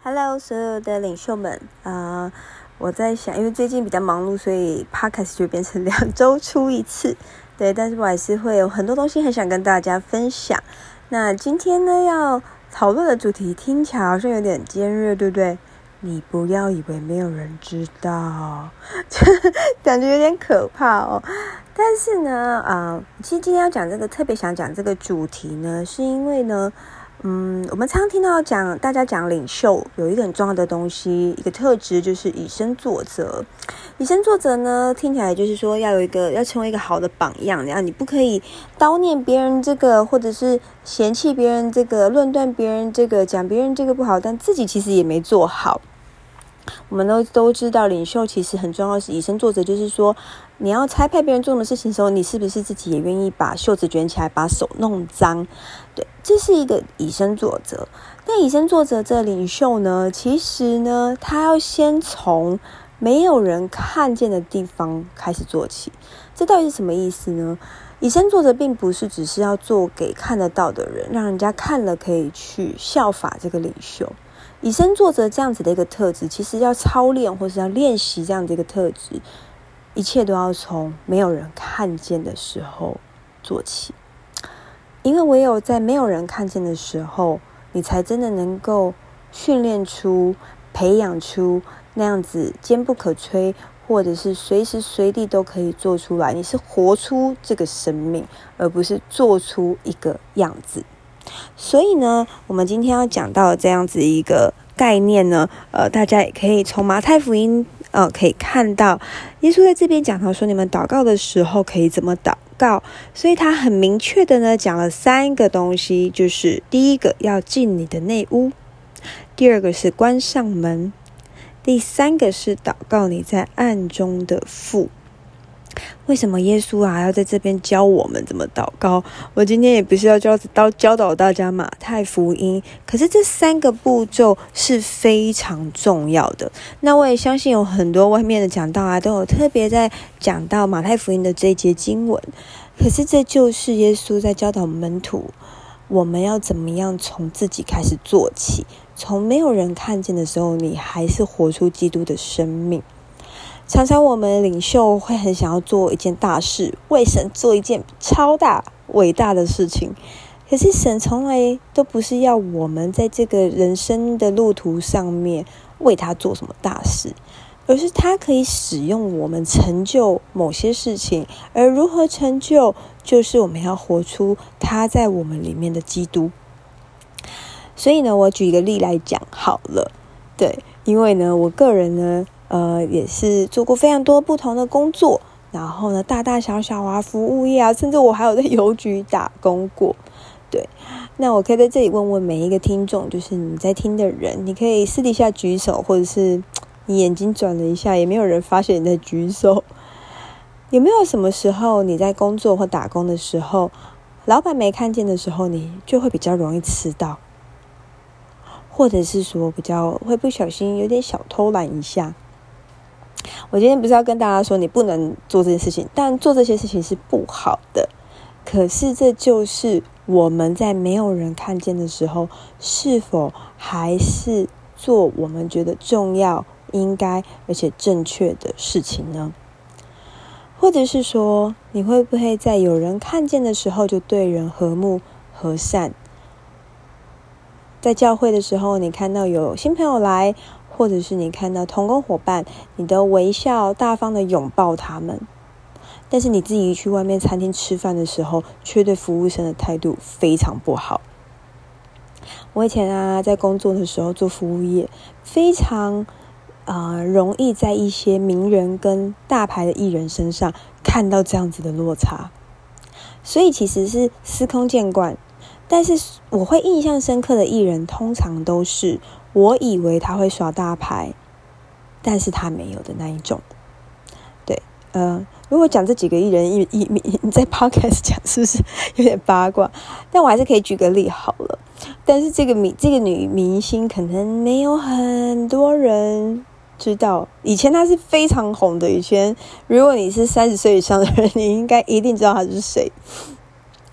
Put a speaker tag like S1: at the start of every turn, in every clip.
S1: Hello， 所有的领袖们，我在想，因为最近比较忙碌，所以 Podcast 就变成2周出一次，对，但是我还是会有很多东西很想跟大家分享。那今天呢，要讨论的主题听起来好像有点尖锐，对不对？你不要以为没有人知道，感觉有点可怕哦。但是呢，其实今天要讲这个，特别想讲这个主题呢，是因为呢，我们常听到大家讲领袖有一个很重要的东西，一个特质就是以身作则。以身作则呢，听起来就是说要成为一个好的榜样，然后你不可以叨念别人这个，或者是嫌弃别人这个，论断别人这个，讲别人这个不好，但自己其实也没做好。我们都知道领袖其实很重要的是以身作则，就是说你要差派别人做什么事情的时候，你是不是自己也愿意把袖子卷起来，把手弄脏？对，这是一个以身作则。但以身作则这领袖呢，其实呢，他要先从没有人看见的地方开始做起。这到底是什么意思呢？以身作则并不是只是要做给看得到的人，让人家看了可以去效法这个领袖。以身作则这样子的一个特质，其实要操练或是要练习这样的一个特质，一切都要从没有人看见的时候做起。因为唯有在没有人看见的时候，你才真的能够训练出、培养出那样子坚不可摧，或者是随时随地都可以做出来。你是活出这个生命，而不是做出一个样子。所以呢，我们今天要讲到这样子一个概念呢，大家也可以从马太福音可以看到，耶稣在这边讲到说，你们祷告的时候可以怎么祷告。所以他很明确的呢讲了3个东西，就是第一个要进你的内屋，第二个是关上门，第三个是祷告你在暗中的父。为什么耶稣要在这边教我们怎么祷告？我今天也不是要教导大家马太福音，可是这3个步骤是非常重要的。那我也相信有很多外面的讲道都有特别在讲到马太福音的这一节经文。可是这就是耶稣在教导门徒，我们要怎么样从自己开始做起，从没有人看见的时候，你还是活出基督的生命。常常我们领袖会很想要做一件大事，为神做一件超大伟大的事情，可是神从来都不是要我们在这个人生的路途上面为他做什么大事，而是他可以使用我们成就某些事情。而如何成就，就是我们要活出他在我们里面的基督。所以呢，我举一个例来讲好了。对，因为呢，我个人呢也是做过非常多不同的工作，然后呢，大大小小服务业甚至我还有在邮局打工过。对，那我可以在这里问问每一个听众，就是你在听的人，你可以私底下举手，或者是你眼睛转了一下，也没有人发现你在举手。有没有什么时候你在工作或打工的时候，老板没看见的时候，你就会比较容易迟到，或者是说比较会不小心有点小偷懒一下？我今天不是要跟大家说你不能做这件事情，但做这些事情是不好的。可是这就是我们在没有人看见的时候，是否还是做我们觉得重要、应该而且正确的事情呢？或者是说，你会不会在有人看见的时候就对人和睦和善？在教会的时候，你看到有新朋友来，或者是你看到同工伙伴，你都微笑大方的拥抱他们。但是你自己去外面餐厅吃饭的时候，却对服务生的态度非常不好。我以前在工作的时候做服务业，非常容易在一些名人跟大牌的艺人身上看到这样子的落差，所以其实是司空见惯。但是我会印象深刻的艺人，通常都是我以为他会耍大牌，但是他没有的那一种。对，如果讲这几个艺人你在 podcast 讲，是不是有点八卦？但我还是可以举个例好了。但是这个女明星可能没有很多人知道，以前她是非常红的。以前如果你是30岁以上的人，你应该一定知道她是谁。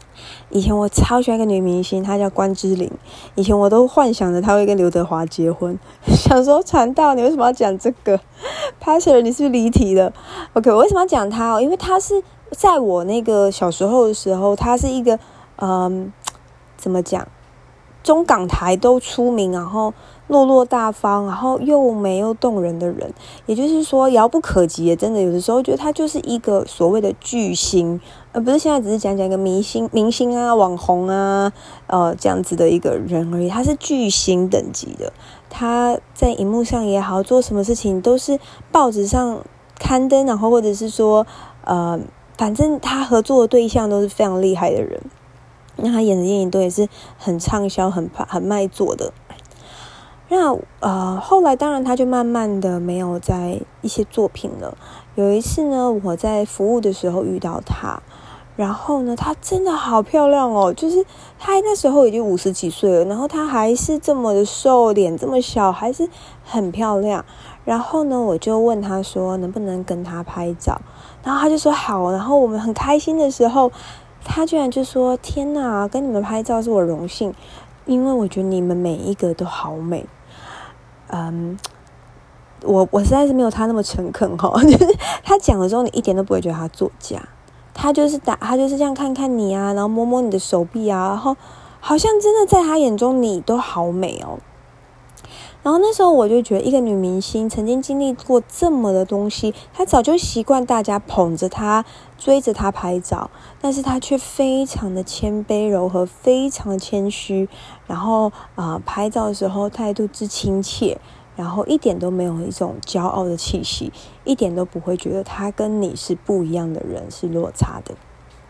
S1: 以前我超喜欢一个女明星，她叫关之琳。以前我都幻想着她会跟刘德华结婚，想说传道你为什么要讲这个 Pastor 你是不是离题了 OK 我为什么要讲她因为她是在我那个小时候的时候，她是一个怎么讲，中港台都出名，然后落落大方，然后又美又动人的人，也就是说遥不可及的，真的有的时候觉得他就是一个所谓的巨星，而不是现在只是讲一个明星啊网红啊这样子的一个人而已，他是巨星等级的，他在荧幕上也好，做什么事情都是报纸上刊登，然后或者是说反正他合作的对象都是非常厉害的人，那他演的电影都也是很畅销很卖座的。那后来当然他就慢慢的没有在一些作品了。有一次呢，我在服务的时候遇到他，然后呢她真的好漂亮哦，就是她那时候已经50几岁了，然后她还是这么的瘦，脸这么小，还是很漂亮。然后呢我就问她说能不能跟她拍照，然后她就说好，然后我们很开心的时候，她居然就说天哪，跟你们拍照是我荣幸，因为我觉得你们每一个都好美。我实在是没有他那么诚恳就是他讲的时候你一点都不会觉得他作假，他就是这样看看你啊，然后摸摸你的手臂啊，然后好像真的在他眼中你都好美哦。然后那时候我就觉得一个女明星曾经经历过这么的东西，她早就习惯大家捧着她追着她拍照，但是她却非常的谦卑柔和，非常的谦虚，然后拍照的时候态度之亲切，然后一点都没有一种骄傲的气息，一点都不会觉得她跟你是不一样的人，是落差的。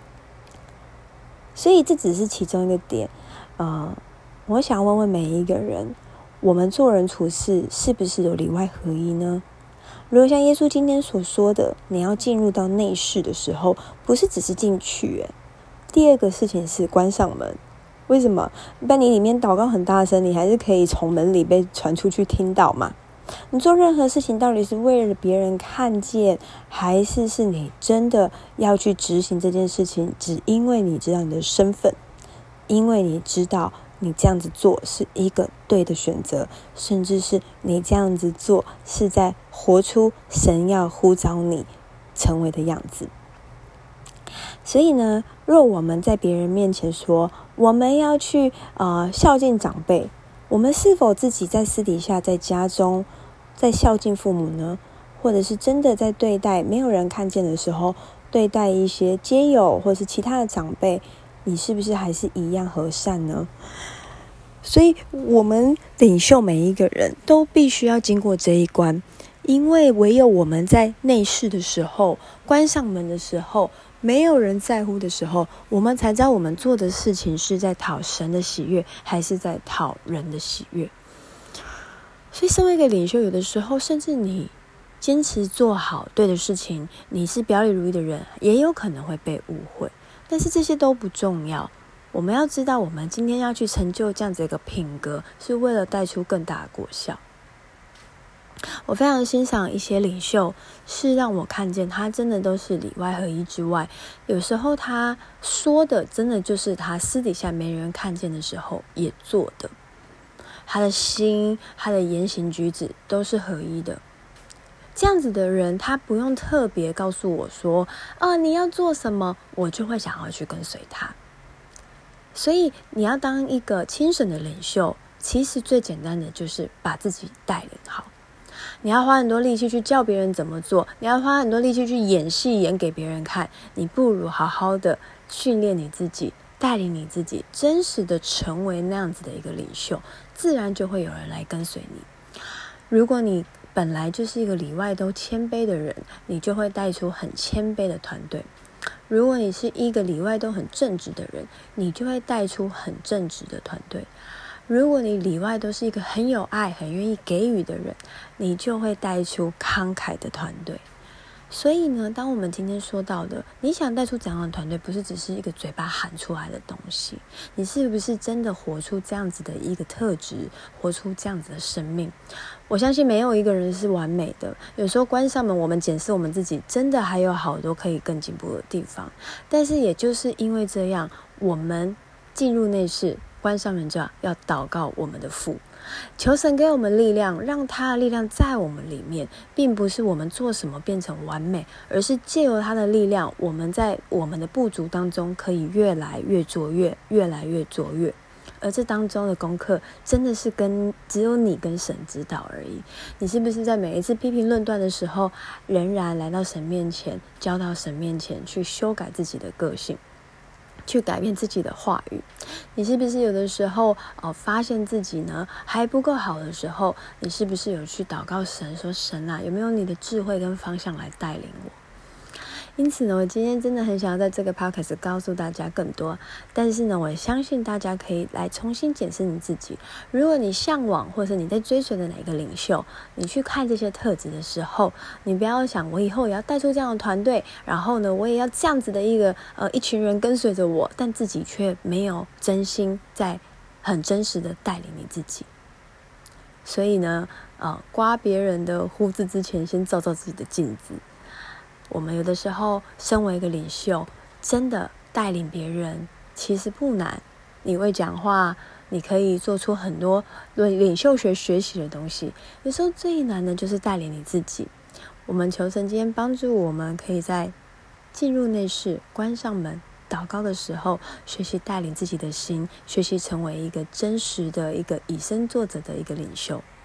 S1: 所以这只是其中一个点我想问问每一个人，我们做人处事是不是有里外合一呢？如果像耶稣今天所说的，你要进入到内室的时候，不是只是进去第二个事情是关上门。为什么？一般你里面祷告很大声，你还是可以从门里被传出去听到嘛。你做任何事情到底是为了别人看见，还是你真的要去执行这件事情，只因为你知道你的身份，因为你知道你这样子做是一个对的选择，甚至是你这样子做是在活出神要呼召你成为的样子。所以呢，若我们在别人面前说我们要去孝敬长辈，我们是否自己在私底下在家中在孝敬父母呢？或者是真的在对待没有人看见的时候，对待一些街友或是其他的长辈，你是不是还是一样和善呢？所以我们领袖每一个人都必须要经过这一关，因为唯有我们在内室的时候，关上门的时候，没有人在乎的时候，我们才知道我们做的事情是在讨神的喜悦，还是在讨人的喜悦。所以身为一个领袖，有的时候甚至你坚持做好对的事情，你是表里如一的人，也有可能会被误会，但是这些都不重要。我们要知道，我们今天要去成就这样子一个品格，是为了带出更大的果效。我非常欣赏一些领袖，是让我看见他真的都是里外合一之外，有时候他说的真的就是他私底下没人看见的时候也做的，他的心他的言行举止都是合一的。这样子的人，他不用特别告诉我说你要做什么，我就会想要去跟随他。所以你要当一个轻省的领袖，其实最简单的就是把自己带领好。你要花很多力气去教别人怎么做，你要花很多力气去演戏演给别人看，你不如好好的训练你自己，带领你自己，真实的成为那样子的一个领袖，自然就会有人来跟随你。如果你本来就是一个里外都谦卑的人，你就会带出很谦卑的团队。如果你是一个里外都很正直的人，你就会带出很正直的团队。如果你里外都是一个很有爱很愿意给予的人，你就会带出慷慨的团队。所以呢，当我们今天说到的你想带出怎样的团队，不是只是一个嘴巴喊出来的东西，你是不是真的活出这样子的一个特质，活出这样子的生命。我相信没有一个人是完美的，有时候关上门我们检视我们自己，真的还有好多可以更进步的地方。但是也就是因为这样， 我们进入内室，关上门之后要祷告我们的父，求神给我们力量，让他的力量在我们里面，并不是我们做什么变成完美，而是借由他的力量，我们在我们的不足当中可以越来越卓越，越来越卓越。而这当中的功课真的是只有你跟神知道而已。你是不是在每一次批评论断的时候，仍然来到神面前，交到神面前去修改自己的个性，去改变自己的话语？你是不是有的时候发现自己呢还不够好的时候，你是不是有去祷告神，说神啊，有没有你的智慧跟方向来带领我？因此呢，我今天真的很想要在这个 podcast 告诉大家更多，但是呢，我相信大家可以来重新检视你自己。如果你向往或者你在追随的哪一个领袖，你去看这些特质的时候，你不要想我以后也要带出这样的团队，然后呢，我也要这样子的一群人跟随着我，但自己却没有真心在很真实的带领你自己。所以呢，刮别人的胡子之前，先照照自己的镜子。我们有的时候身为一个领袖，真的带领别人其实不难，你会讲话，你可以做出很多领袖学习的东西。有时候最难的就是带领你自己。我们求神今天帮助我们，可以在进入内室，关上门，祷告的时候，学习带领自己的心，学习成为一个真实的一个以身作则的一个领袖。